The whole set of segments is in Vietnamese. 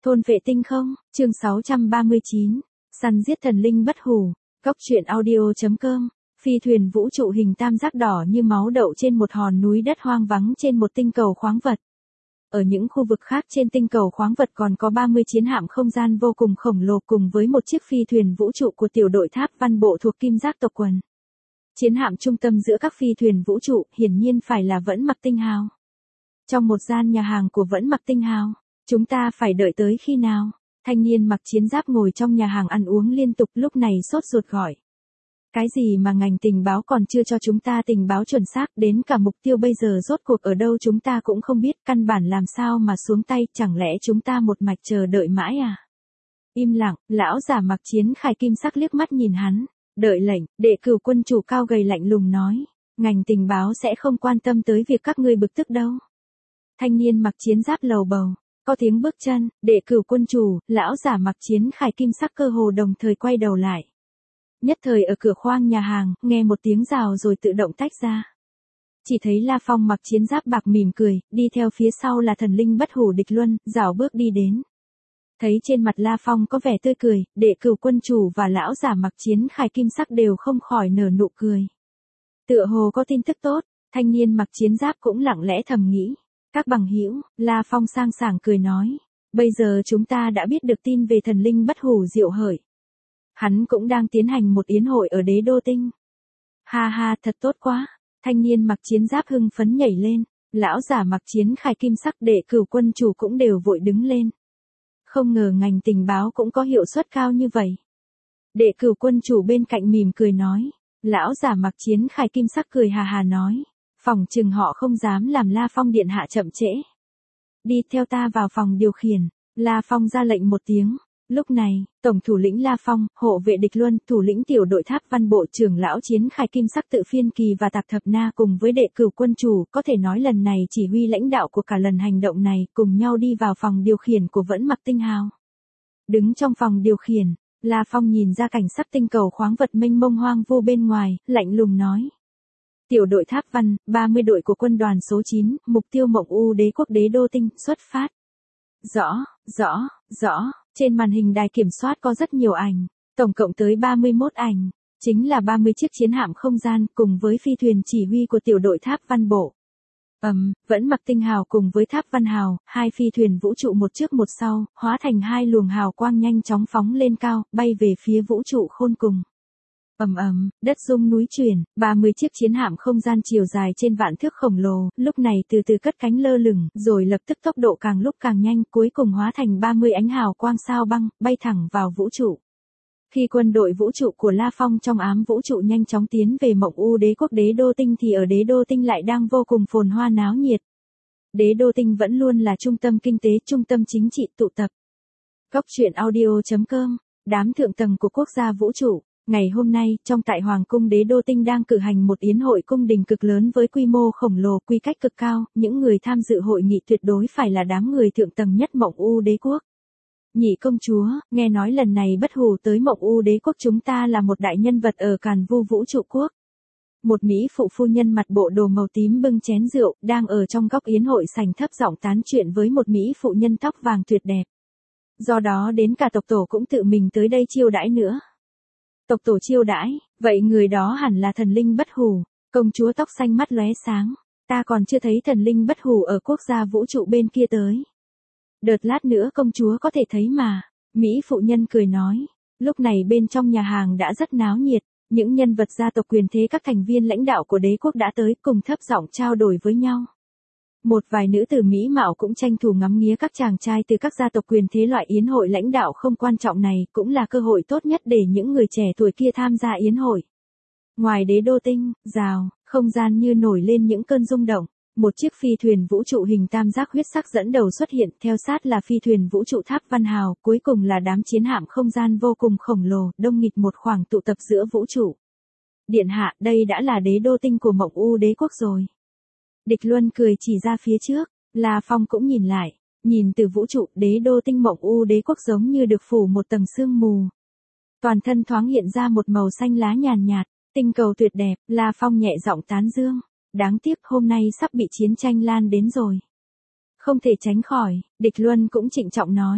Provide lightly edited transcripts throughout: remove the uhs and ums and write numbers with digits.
Thôn vệ tinh không, chương 639, săn giết thần linh bất hủ, góc truyện audio.com, phi thuyền vũ trụ hình tam giác đỏ như máu đậu trên một hòn núi đất hoang vắng trên một tinh cầu khoáng vật. Ở những khu vực khác trên tinh cầu khoáng vật còn có 30 chiến hạm không gian vô cùng khổng lồ cùng với một chiếc phi thuyền vũ trụ của tiểu đội tháp văn bộ thuộc kim giác tộc quần. Chiến hạm trung tâm giữa các phi thuyền vũ trụ hiển nhiên phải là Vẫn Mặc Tinh Hào. Trong một gian nhà hàng của Vẫn Mặc Tinh Hào, chúng ta phải đợi tới khi nào? Thanh niên mặc chiến giáp ngồi trong nhà hàng ăn uống liên tục lúc này sốt ruột gọi. Cái gì mà ngành tình báo còn chưa cho chúng ta tình báo chuẩn xác, đến cả mục tiêu bây giờ rốt cuộc ở đâu chúng ta cũng không biết, căn bản làm sao mà xuống tay, chẳng lẽ chúng ta một mạch chờ đợi mãi à? Im lặng, lão giả mặc chiến khải kim sắc liếc mắt nhìn hắn, đợi lệnh, đệ cửu quân chủ cao gầy lạnh lùng nói, ngành tình báo sẽ không quan tâm tới việc các ngươi bực tức đâu. Thanh niên mặc chiến giáp lầu bầu. Có tiếng bước chân, đệ cửu quân chủ, lão giả mặc chiến khải kim sắc cơ hồ đồng thời quay đầu lại. Nhất thời ở cửa khoang nhà hàng, nghe một tiếng rào rồi tự động tách ra. Chỉ thấy La Phong mặc chiến giáp bạc mỉm cười, đi theo phía sau là thần linh bất hủ Địch Luân, rảo bước đi đến. Thấy trên mặt La Phong có vẻ tươi cười, đệ cửu quân chủ và lão giả mặc chiến khải kim sắc đều không khỏi nở nụ cười. Tựa hồ có tin tức tốt, thanh niên mặc chiến giáp cũng lặng lẽ thầm nghĩ. Các bằng hữu, La Phong sang sảng cười nói, bây giờ chúng ta đã biết được tin về thần linh bất hủ Diệu Hởi. Hắn cũng đang tiến hành một yến hội ở Đế Đô Tinh. Ha ha, thật tốt quá. Thanh niên mặc chiến giáp hưng phấn nhảy lên, lão giả mặc chiến khải kim sắc đệ cửu quân chủ cũng đều vội đứng lên. Không ngờ ngành tình báo cũng có hiệu suất cao như vậy. Đệ cửu quân chủ bên cạnh mỉm cười nói, lão giả mặc chiến khải kim sắc cười hà hà nói. Phòng chừng họ không dám làm La Phong điện hạ chậm trễ. Đi theo ta vào phòng điều khiển, La Phong ra lệnh một tiếng. Lúc này, tổng thủ lĩnh La Phong, hộ vệ Địch Luân, thủ lĩnh tiểu đội tháp văn bộ trưởng lão chiến khải kim sắc tự phiên kỳ và tạp thập na cùng với đệ cửu quân chủ, có thể nói lần này chỉ huy lãnh đạo của cả lần hành động này, cùng nhau đi vào phòng điều khiển của Vẫn Mặc Tinh Hào. Đứng trong phòng điều khiển, La Phong nhìn ra cảnh sắc tinh cầu khoáng vật mênh mông hoang vu bên ngoài, lạnh lùng nói. Tiểu đội tháp văn, 30 đội của quân đoàn số 9, mục tiêu Mộng U Đế quốc Đế Đô Tinh, xuất phát. Rõ, trên màn hình đài kiểm soát có rất nhiều ảnh, tổng cộng tới 31 ảnh, chính là 30 chiếc chiến hạm không gian cùng với phi thuyền chỉ huy của tiểu đội tháp văn bộ. Vẫn Mặc Tinh Hào cùng với tháp văn hào, hai phi thuyền vũ trụ một trước một sau, hóa thành hai luồng hào quang nhanh chóng phóng lên cao, bay về phía vũ trụ khôn cùng. Đất rung núi chuyển, 30 chiếc chiến hạm không gian chiều dài trên vạn thước khổng lồ, lúc này từ từ cất cánh lơ lửng, rồi lập tức tốc độ càng lúc càng nhanh, cuối cùng hóa thành 30 ánh hào quang sao băng, bay thẳng vào vũ trụ. Khi quân đội vũ trụ của La Phong trong ám vũ trụ nhanh chóng tiến về Mộng U Đế quốc Đế Đô Tinh thì ở Đế Đô Tinh lại đang vô cùng phồn hoa náo nhiệt. Đế Đô Tinh vẫn luôn là trung tâm kinh tế, trung tâm chính trị tụ tập. Góc truyện audio.com, đám thượng tầng của quốc gia vũ trụ. Ngày hôm nay, trong tại Hoàng cung Đế Đô Tinh đang cử hành một yến hội cung đình cực lớn với quy mô khổng lồ, quy cách cực cao, những người tham dự hội nghị tuyệt đối phải là đám người thượng tầng nhất Mộng U Đế quốc. Nhị công chúa, nghe nói lần này bất hủ tới Mộng U Đế quốc chúng ta là một đại nhân vật ở Càn Vu vũ trụ quốc. Một mỹ phụ phu nhân mặt bộ đồ màu tím bưng chén rượu, đang ở trong góc yến hội sảnh thấp giọng tán chuyện với một mỹ phụ nhân tóc vàng tuyệt đẹp. Do đó đến cả tộc tổ cũng tự mình tới đây chiêu đãi nữa. Tộc tổ chiêu đãi, vậy người đó hẳn là thần linh bất hủ. Công chúa tóc xanh mắt lóe sáng, ta còn chưa thấy thần linh bất hủ ở quốc gia vũ trụ bên kia tới. Đợt lát nữa công chúa có thể thấy mà. Mỹ phụ nhân cười nói, lúc này bên trong nhà hàng đã rất náo nhiệt, những nhân vật gia tộc quyền thế các thành viên lãnh đạo của đế quốc đã tới cùng thấp giọng trao đổi với nhau. Một vài nữ tử mỹ mạo cũng tranh thủ ngắm nghía các chàng trai từ các gia tộc quyền thế. Loại yến hội lãnh đạo không quan trọng này cũng là cơ hội tốt nhất để những người trẻ tuổi kia tham gia yến hội. Ngoài Đế Đô Tinh, rào, không gian như nổi lên những cơn rung động. Một chiếc phi thuyền vũ trụ hình tam giác huyết sắc dẫn đầu xuất hiện, theo sát là phi thuyền vũ trụ tháp văn hào, cuối cùng là đám chiến hạm không gian vô cùng khổng lồ, đông nghịt một khoảng tụ tập giữa vũ trụ. Điện hạ, đây đã là Đế Đô Tinh của Mộng U Đế quốc rồi. Địch Luân cười chỉ ra phía trước, La Phong cũng nhìn lại, nhìn từ vũ trụ, Đế Đô Tinh Mộng U Đế quốc giống như được phủ một tầng sương mù. Toàn thân thoáng hiện ra một màu xanh lá nhàn nhạt, tinh cầu tuyệt đẹp, La Phong nhẹ giọng tán dương. Đáng tiếc hôm nay sắp bị chiến tranh lan đến rồi. Không thể tránh khỏi, Địch Luân cũng trịnh trọng nói.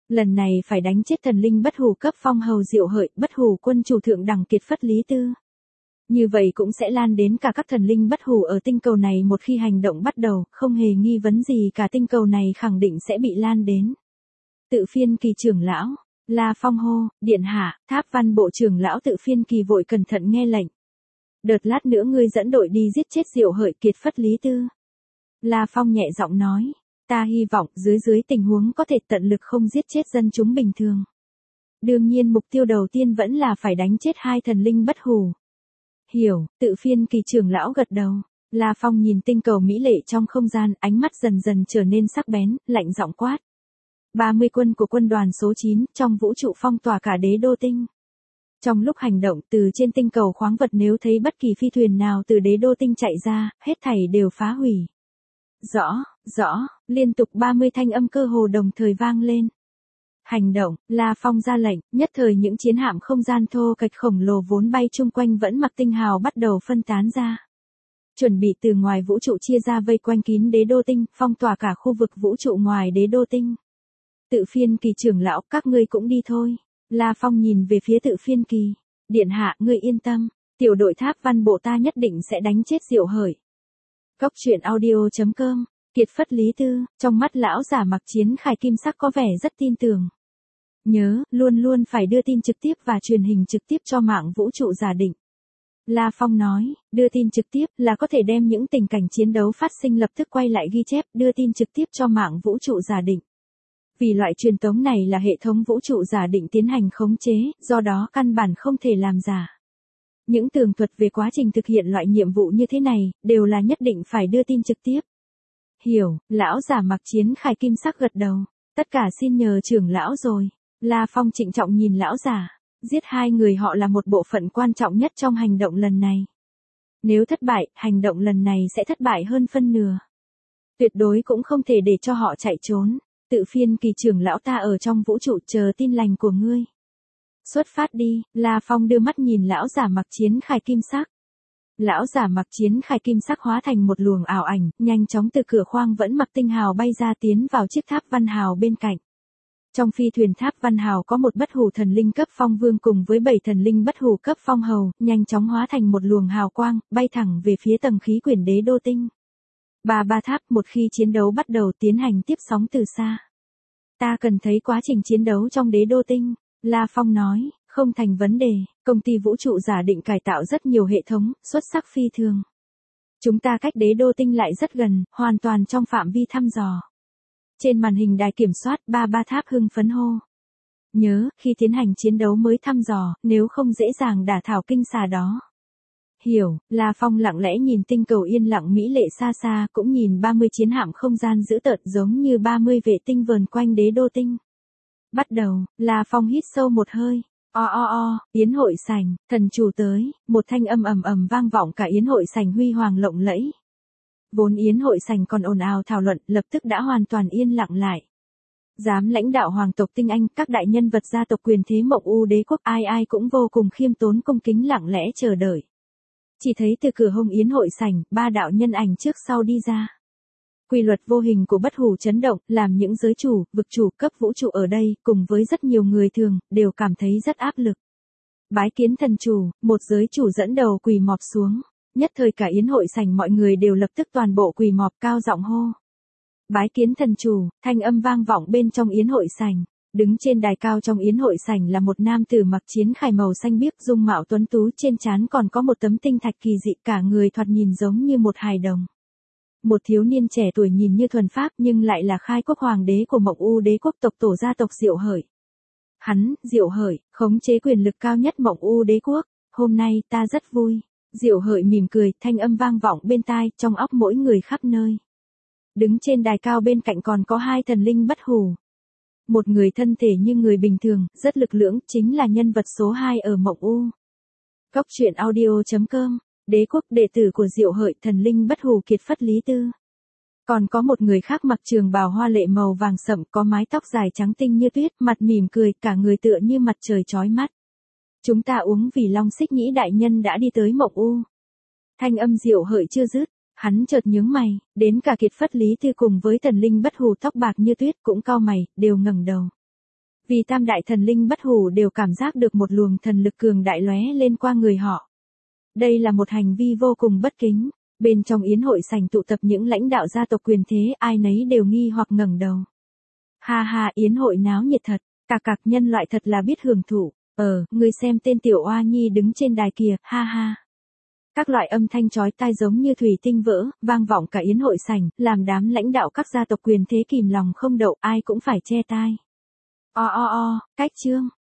Lần này phải đánh chết thần linh bất hủ cấp phong hầu Diệu Hợi, bất hủ quân chủ thượng đẳng kiệt phất Lý Tư. Như vậy cũng sẽ lan đến cả các thần linh bất hủ ở tinh cầu này một khi hành động bắt đầu, không hề nghi vấn gì cả tinh cầu này khẳng định sẽ bị lan đến. Tự phiên kỳ trưởng lão, La Phong hô, điện hạ, Tháp Văn bộ trưởng lão tự phiên kỳ vội cẩn thận nghe lệnh. Đợt lát nữa ngươi dẫn đội đi giết chết Diệu Hợi kiệt phất Lý Tư. La Phong nhẹ giọng nói, ta hy vọng dưới tình huống có thể tận lực không giết chết dân chúng bình thường. Đương nhiên mục tiêu đầu tiên vẫn là phải đánh chết hai thần linh bất hủ. Hiểu, tự phiên kỳ trưởng lão gật đầu. La Phong nhìn tinh cầu mỹ lệ trong không gian, ánh mắt dần dần trở nên sắc bén, lạnh giọng quát. 30 quân của quân đoàn số 9 trong vũ trụ phong tỏa cả đế đô tinh. Trong lúc hành động từ trên tinh cầu khoáng vật nếu thấy bất kỳ phi thuyền nào từ đế đô tinh chạy ra, hết thảy đều phá hủy. Rõ, liên tục 30 thanh âm cơ hồ đồng thời vang lên. Hành động, La Phong ra lệnh, nhất thời những chiến hạm không gian thô kệch khổng lồ vốn bay chung quanh vẫn mặc tinh hào bắt đầu phân tán ra. Chuẩn bị từ ngoài vũ trụ chia ra vây quanh kín đế đô tinh, phong tỏa cả khu vực vũ trụ ngoài đế đô tinh. Tự phiên kỳ trưởng lão, các ngươi cũng đi thôi. La Phong nhìn về phía tự phiên kỳ. Điện hạ, ngươi yên tâm, tiểu đội Tháp Văn bộ ta nhất định sẽ đánh chết Diệu Hợi. Góc truyện audio.com, kiệt phất Lý Tư, trong mắt lão giả mặc chiến khải kim sắc có vẻ rất tin tưởng. Nhớ, luôn luôn phải đưa tin trực tiếp và truyền hình trực tiếp cho mạng vũ trụ giả định. La Phong nói, đưa tin trực tiếp là có thể đem những tình cảnh chiến đấu phát sinh lập tức quay lại ghi chép, đưa tin trực tiếp cho mạng vũ trụ giả định. Vì loại truyền tống này là hệ thống vũ trụ giả định tiến hành khống chế, do đó căn bản không thể làm giả. Những tường thuật về quá trình thực hiện loại nhiệm vụ như thế này, đều là nhất định phải đưa tin trực tiếp. Hiểu, lão giả mặc chiến khải kim sắc gật đầu. Tất cả xin nhờ trưởng lão rồi. La Phong trịnh trọng nhìn lão giả. Giết hai người họ là một bộ phận quan trọng nhất trong hành động lần này. Nếu thất bại, hành động lần này sẽ thất bại hơn phân nửa. Tuyệt đối cũng không thể để cho họ chạy trốn. Tự phiên kỳ trưởng lão ta ở trong vũ trụ chờ tin lành của ngươi. Xuất phát đi, La Phong đưa mắt nhìn lão giả mặc chiến khải kim sắc. Lão giả mặc chiến khải kim sắc hóa thành một luồng ảo ảnh, nhanh chóng từ cửa khoang vẫn mặc tinh hào bay ra tiến vào chiếc tháp văn hào bên cạnh. Trong phi thuyền tháp văn hào có một bất hủ thần linh cấp phong vương cùng với 7 thần linh bất hủ cấp phong hầu, nhanh chóng hóa thành một luồng hào quang, bay thẳng về phía tầng khí quyển đế đô tinh. Ba tháp một khi chiến đấu bắt đầu tiến hành tiếp sóng từ xa. Ta cần thấy quá trình chiến đấu trong đế đô tinh. La Phong nói, không thành vấn đề, công ty vũ trụ giả định cải tạo rất nhiều hệ thống, xuất sắc phi thường. Chúng ta cách đế đô tinh lại rất gần, hoàn toàn trong phạm vi thăm dò. Trên màn hình đài kiểm soát, ba tháp hưng phấn hô. Nhớ, khi tiến hành chiến đấu mới thăm dò, nếu không dễ dàng đả thảo kinh xà đó. Hiểu, La Phong lặng lẽ nhìn tinh cầu yên lặng mỹ lệ xa xa, cũng nhìn 30 chiến hạm không gian dữ tợn giống như 30 vệ tinh vờn quanh đế đô tinh. Bắt đầu, La Phong hít sâu một hơi. Yến hội sảnh, thần chủ tới, một thanh âm ầm ầm vang vọng cả yến hội sảnh huy hoàng lộng lẫy. Vốn yến hội sảnh còn ồn ào thảo luận, lập tức đã hoàn toàn yên lặng lại. Dám lãnh đạo hoàng tộc tinh Anh, các đại nhân vật gia tộc quyền thế Mộng U đế quốc ai cũng vô cùng khiêm tốn cung kính lặng lẽ chờ đợi. Chỉ thấy từ cửa hông yến hội sảnh, ba đạo nhân ảnh trước sau đi ra. Quy luật vô hình của bất hủ chấn động, làm những giới chủ, vực chủ cấp vũ trụ ở đây, cùng với rất nhiều người thường, đều cảm thấy rất áp lực. Bái kiến thần chủ, một giới chủ dẫn đầu quỳ mọp xuống. Nhất thời cả yến hội sảnh mọi người đều lập tức toàn bộ quỳ mọp cao giọng hô. Bái kiến thần chủ, thanh âm vang vọng bên trong yến hội sảnh. Đứng trên đài cao trong yến hội sảnh là một nam tử mặc chiến khải màu xanh biếc dung mạo tuấn tú, trên trán còn có một tấm tinh thạch kỳ dị, cả người thoạt nhìn giống như một hài đồng. Một thiếu niên trẻ tuổi nhìn như thuần phác nhưng lại là khai quốc hoàng đế của Mộng U đế quốc tộc tổ gia tộc Diệu Hợi. Hắn, Diệu Hợi, khống chế quyền lực cao nhất Mộng U đế quốc, hôm nay ta rất vui. Diệu Hợi mỉm cười, thanh âm vang vọng bên tai, trong óc mỗi người khắp nơi. Đứng trên đài cao bên cạnh còn có hai thần linh bất hủ. Một người thân thể như người bình thường, rất lực lưỡng, chính là nhân vật số 2 ở Mộng U. Góc truyện audio.com, đế quốc đệ tử của Diệu Hợi, thần linh bất hủ kiệt phất Lý Tư. Còn có một người khác mặc trường bào hoa lệ màu vàng sậm, có mái tóc dài trắng tinh như tuyết, mặt mỉm cười, cả người tựa như mặt trời chói mắt. Chúng ta uống vì Long Xích Nhĩ đại nhân đã đi tới Mộng U. Thanh âm Diệu Hợi chưa dứt, hắn chợt nhướng mày, đến cả kiệt phất Lý Tư cùng với thần linh bất hủ tóc bạc như tuyết cũng cau mày, đều ngẩng đầu. Vì tam đại thần linh bất hủ đều cảm giác được một luồng thần lực cường đại lóe lên qua người họ. Đây là một hành vi vô cùng bất kính. Bên trong yến hội sảnh tụ tập những lãnh đạo gia tộc quyền thế, ai nấy đều nghi hoặc ngẩng đầu. Ha ha, yến hội náo nhiệt thật, cạc nhân loại thật là biết hưởng thụ. Người xem tên tiểu oa nhi đứng trên đài kìa, ha ha. Các loại âm thanh chói tai giống như thủy tinh vỡ, vang vọng cả yến hội sảnh, làm đám lãnh đạo các gia tộc quyền thế kìm lòng không đậu, ai cũng phải che tai. Cách chương.